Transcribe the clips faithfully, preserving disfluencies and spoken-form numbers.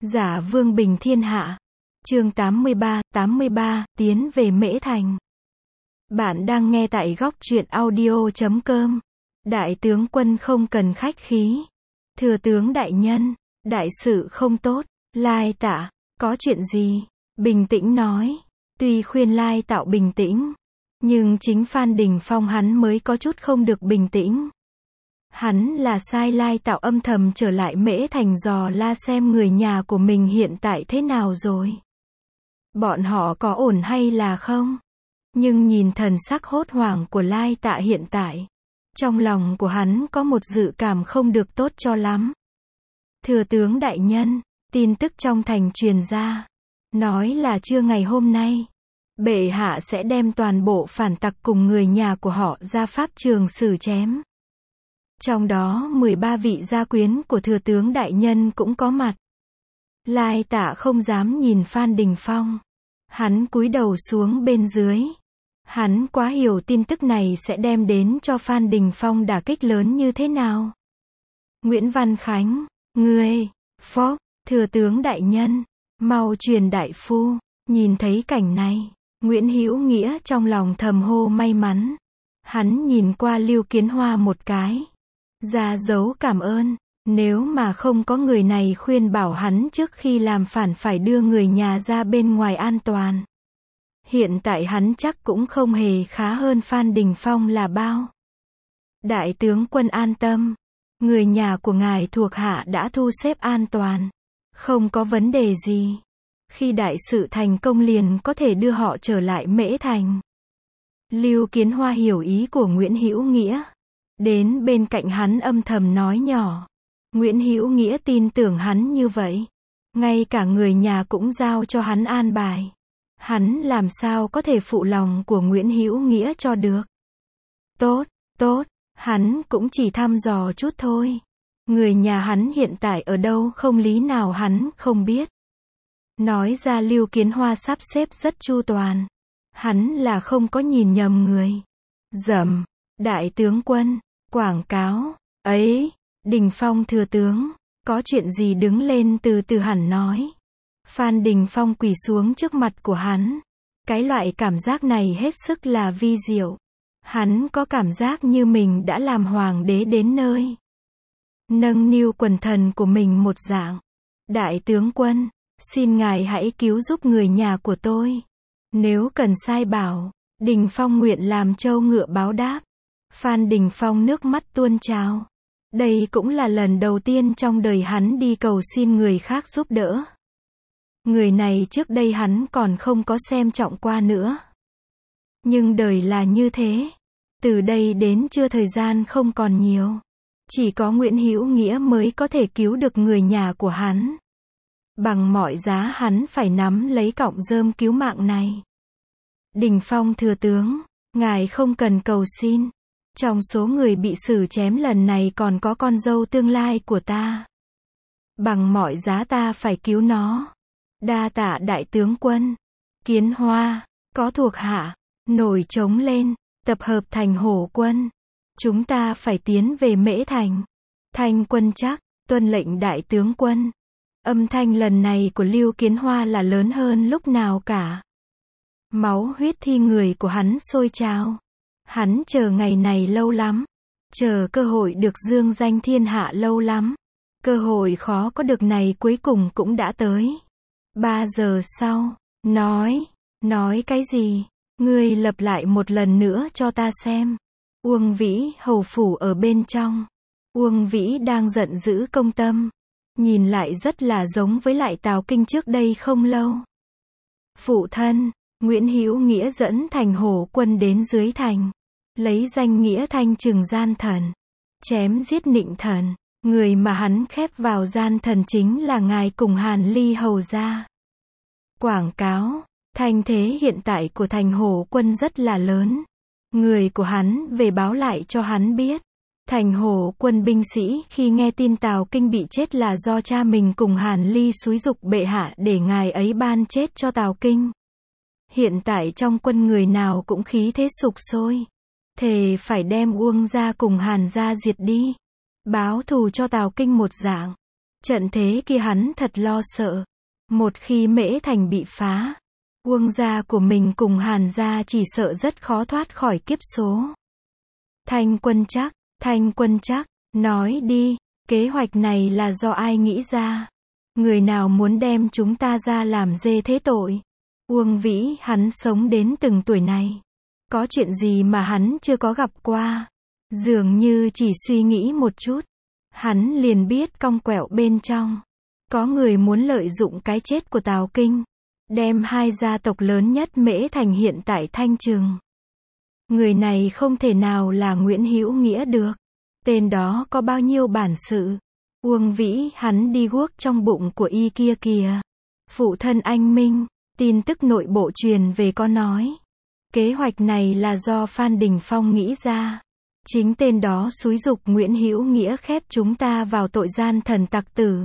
Giả vương bình thiên hạ. Chương tám mươi ba, tám mươi ba, tiến về Mễ Thành. Bạn đang nghe tại góc truyện audio chấm com. Đại tướng quân không cần khách khí. Thừa tướng đại nhân, đại sự không tốt. Lai Tạ, có chuyện gì? Bình tĩnh nói. Tuy khuyên Lai Tạo bình tĩnh, nhưng chính Phan Đình Phong hắn mới có chút không được bình tĩnh. Hắn là sai Lai Tạo âm thầm trở lại Mễ Thành dò la xem người nhà của mình hiện tại thế nào rồi. Bọn họ có ổn hay là không? Nhưng nhìn thần sắc hốt hoảng của Lai Tạ hiện tại, trong lòng của hắn có một dự cảm không được tốt cho lắm. Thừa tướng đại nhân, tin tức trong thành truyền ra, nói là trưa ngày hôm nay, bệ hạ sẽ đem toàn bộ phản tặc cùng người nhà của họ ra pháp trường xử chém. Trong đó mười ba vị gia quyến của thừa tướng đại nhân cũng có mặt. Lai Tạ không dám nhìn Phan Đình Phong. Hắn cúi đầu xuống bên dưới. Hắn quá hiểu tin tức này sẽ đem đến cho Phan Đình Phong đả kích lớn như thế nào. Nguyễn Văn Khánh, ngươi, phó, thừa tướng đại nhân, mau truyền đại phu. Nhìn thấy cảnh này, Nguyễn Hữu Nghĩa trong lòng thầm hô may mắn. Hắn nhìn qua Lưu Kiến Hoa một cái, ra dấu cảm ơn. Nếu mà không có người này khuyên bảo hắn trước khi làm phản phải đưa người nhà ra bên ngoài an toàn, hiện tại hắn chắc cũng không hề khá hơn Phan Đình Phong là bao. Đại tướng quân an tâm, người nhà của ngài thuộc hạ đã thu xếp an toàn, không có vấn đề gì. Khi đại sự thành công liền có thể đưa họ trở lại Mễ Thành. Lưu Kiến Hoa hiểu ý của Nguyễn Hữu Nghĩa, đến bên cạnh hắn âm thầm nói nhỏ. Nguyễn Hữu Nghĩa tin tưởng hắn như vậy, ngay cả người nhà cũng giao cho hắn an bài. Hắn làm sao có thể phụ lòng của Nguyễn Hữu Nghĩa cho được. Tốt, tốt, hắn cũng chỉ thăm dò chút thôi. Người nhà hắn hiện tại ở đâu không lý nào hắn không biết. Nói ra Lưu Kiến Hoa sắp xếp rất chu toàn. Hắn là không có nhìn nhầm người. Dầm, đại tướng quân, quảng cáo, ấy, Đình Phong thừa tướng, có chuyện gì đứng lên từ từ hẳn nói. Phan Đình Phong quỳ xuống trước mặt của hắn. Cái loại cảm giác này hết sức là vi diệu. Hắn có cảm giác như mình đã làm hoàng đế đến nơi. Nâng niu quần thần của mình một dạng. Đại tướng quân, xin ngài hãy cứu giúp người nhà của tôi. Nếu cần sai bảo, Đình Phong nguyện làm trâu ngựa báo đáp. Phan Đình Phong nước mắt tuôn trào. Đây cũng là lần đầu tiên trong đời hắn đi cầu xin người khác giúp đỡ. Người này trước đây hắn còn không có xem trọng qua nữa. Nhưng đời là như thế. Từ đây đến trưa thời gian không còn nhiều. Chỉ có Nguyễn Hữu Nghĩa mới có thể cứu được người nhà của hắn. Bằng mọi giá hắn phải nắm lấy cọng rơm cứu mạng này. Đình Phong thừa tướng, ngài không cần cầu xin. Trong số người bị xử chém lần này còn có con dâu tương lai của ta. Bằng mọi giá ta phải cứu nó. Đa tạ đại tướng quân. Kiến Hoa, có thuộc hạ, nổi trống lên, tập hợp thành hổ quân. Chúng ta phải tiến về Mễ Thành. Thanh quân chắc, tuân lệnh đại tướng quân. Âm thanh lần này của Lưu Kiến Hoa là lớn hơn lúc nào cả. Máu huyết thi người của hắn sôi trào. Hắn chờ ngày này lâu lắm. Chờ cơ hội được dương danh thiên hạ lâu lắm. Cơ hội khó có được này cuối cùng cũng đã tới. Ba giờ sau, nói, nói cái gì? Ngươi lặp lại một lần nữa cho ta xem. Uông Vĩ, hầu phủ ở bên trong. Uông Vĩ đang giận dữ công tâm. Nhìn lại rất là giống với lại Tào Kinh trước đây không lâu. Phụ thân, Nguyễn Hữu Nghĩa dẫn thành hổ quân đến dưới thành. Lấy danh nghĩa thanh trừng gian thần. Chém giết Nịnh Thần. Người mà hắn khép vào gian thần chính là ngài cùng Hàn Ly hầu gia. Quảng cáo, thanh thế hiện tại của thành hổ quân rất là lớn. Người của hắn về báo lại cho hắn biết. Thành hổ quân binh sĩ khi nghe tin Tào Kinh bị chết là do cha mình cùng Hàn Ly xúi giục bệ hạ để ngài ấy ban chết cho Tào Kinh. Hiện tại trong quân người nào cũng khí thế sục sôi. Thề phải đem Uông gia cùng Hàn gia diệt đi. Báo thù cho Tào Kinh một dạng. Trận thế kia hắn thật lo sợ. Một khi Mễ Thành bị phá, Uông gia của mình cùng Hàn gia chỉ sợ rất khó thoát khỏi kiếp số. Thanh Quân Trác, Thanh Quân Trác, nói đi, kế hoạch này là do ai nghĩ ra? Người nào muốn đem chúng ta ra làm dê thế tội? Uông Vĩ, hắn sống đến từng tuổi này. Có chuyện gì mà hắn chưa có gặp qua? Dường như chỉ suy nghĩ một chút, hắn liền biết cong quẹo bên trong. Có người muốn lợi dụng cái chết của Tào Kinh, đem hai gia tộc lớn nhất Mễ Thành hiện tại thanh trừng. Người này không thể nào là Nguyễn Hữu Nghĩa được. Tên đó có bao nhiêu bản sự? Uông Vĩ, hắn đi guốc trong bụng của y kia kìa. Phụ thân anh Minh, tin tức nội bộ truyền về có nói. Kế hoạch này là do Phan Đình Phong nghĩ ra. Chính tên đó xúi giục Nguyễn Hữu Nghĩa khép chúng ta vào tội gian thần tặc tử.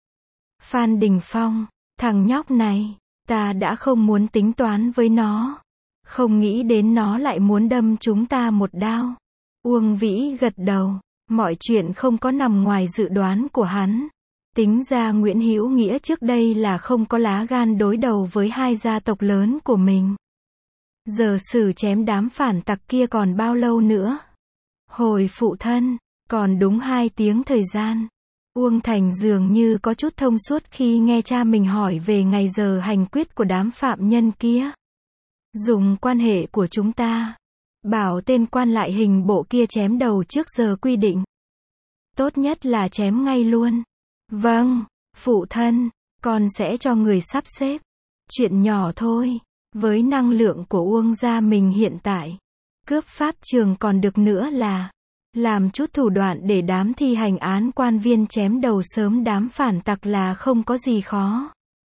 Phan Đình Phong, thằng nhóc này, ta đã không muốn tính toán với nó. Không nghĩ đến nó lại muốn đâm chúng ta một đao. Uông Vĩ gật đầu, mọi chuyện không có nằm ngoài dự đoán của hắn. Tính ra Nguyễn Hữu Nghĩa trước đây là không có lá gan đối đầu với hai gia tộc lớn của mình. Giờ xử chém đám phản tặc kia còn bao lâu nữa? Hồi phụ thân, còn đúng hai tiếng thời gian. Uông Thành dường như có chút thông suốt khi nghe cha mình hỏi về ngày giờ hành quyết của đám phạm nhân kia. Dùng quan hệ của chúng ta, bảo tên quan lại hình bộ kia chém đầu trước giờ quy định. Tốt nhất là chém ngay luôn. Vâng, phụ thân, con sẽ cho người sắp xếp. Chuyện nhỏ thôi, với năng lượng của Uông gia mình hiện tại, cướp pháp trường còn được nữa là làm chút thủ đoạn để đám thi hành án quan viên chém đầu sớm đám phản tặc là không có gì khó.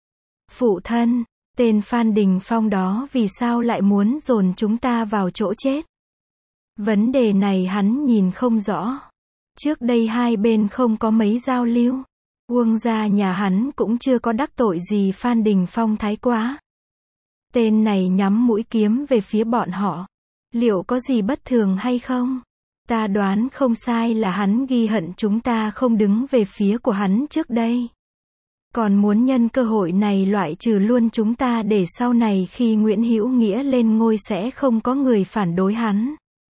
Phụ thân, tên Phan Đình Phong đó vì sao lại muốn dồn chúng ta vào chỗ chết? Vấn đề này hắn nhìn không rõ. Trước đây hai bên không có mấy giao lưu. Uông gia nhà hắn cũng chưa có đắc tội gì Phan Đình Phong thái quá. Tên này nhắm mũi kiếm về phía bọn họ. Liệu có gì bất thường hay không? Ta đoán không sai là hắn ghi hận chúng ta không đứng về phía của hắn trước đây. Còn muốn nhân cơ hội này loại trừ luôn chúng ta để sau này khi Nguyễn Hữu Nghĩa lên ngôi sẽ không có người phản đối hắn.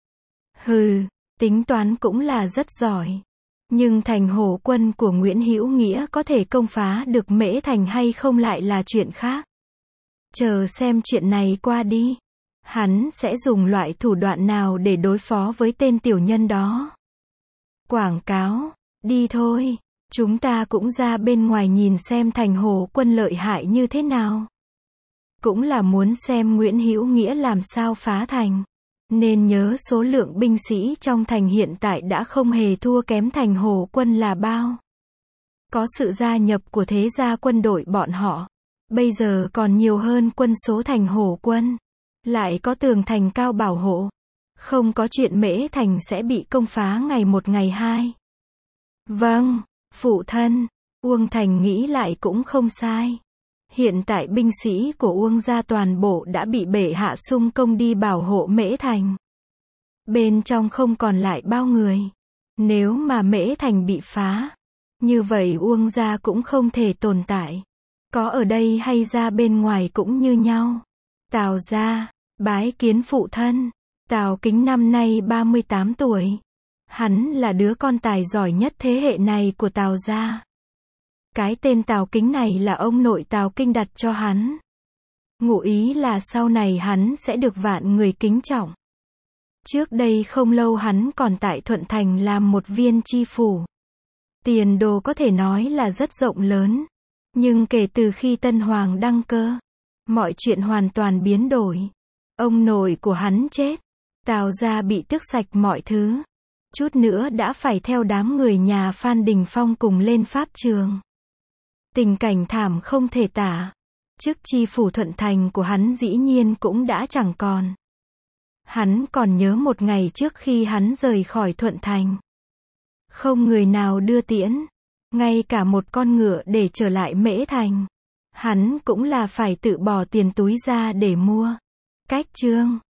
Hừ, tính toán cũng là rất giỏi. Nhưng thành hổ quân của Nguyễn Hữu Nghĩa có thể công phá được Mễ Thành hay không lại là chuyện khác. Chờ xem chuyện này qua đi. Hắn sẽ dùng loại thủ đoạn nào để đối phó với tên tiểu nhân đó. Quảng cáo, đi thôi. Chúng ta cũng ra bên ngoài nhìn xem thành hổ quân lợi hại như thế nào. Cũng là muốn xem Nguyễn Hữu Nghĩa làm sao phá thành. Nên nhớ số lượng binh sĩ trong thành hiện tại đã không hề thua kém thành hổ quân là bao. Có sự gia nhập của thế gia quân đội bọn họ. Bây giờ còn nhiều hơn quân số thành hổ quân. Lại có tường thành cao bảo hộ. Không có chuyện Mễ Thành sẽ bị công phá ngày một ngày hai. Vâng, phụ thân, Uông Thành nghĩ lại cũng không sai. Hiện tại binh sĩ của Uông gia toàn bộ đã bị bệ hạ xung công đi bảo hộ Mễ Thành. Bên trong không còn lại bao người. Nếu mà Mễ Thành bị phá, như vậy Uông gia cũng không thể tồn tại. Có ở đây hay ra bên ngoài cũng như nhau. Tào gia, bái kiến phụ thân. Tào Kính năm nay ba mươi tám tuổi. Hắn là đứa con tài giỏi nhất thế hệ này của Tào gia. Cái tên Tào Kính này là ông nội Tào Kinh đặt cho hắn. Ngụ ý là sau này hắn sẽ được vạn người kính trọng. Trước đây không lâu hắn còn tại Thuận Thành làm một viên tri phủ. Tiền đồ có thể nói là rất rộng lớn. Nhưng kể từ khi Tân Hoàng đăng cơ, mọi chuyện hoàn toàn biến đổi. Ông nội của hắn chết. Tào gia bị tước sạch mọi thứ. Chút nữa đã phải theo đám người nhà Phan Đình Phong cùng lên pháp trường. Tình cảnh thảm không thể tả. Chức tri phủ Thuận Thành của hắn dĩ nhiên cũng đã chẳng còn. Hắn còn nhớ một ngày trước khi hắn rời khỏi Thuận Thành. Không người nào đưa tiễn. Ngay cả một con ngựa để trở lại Mễ Thành. Hắn cũng là phải tự bỏ tiền túi ra để mua. Cách chương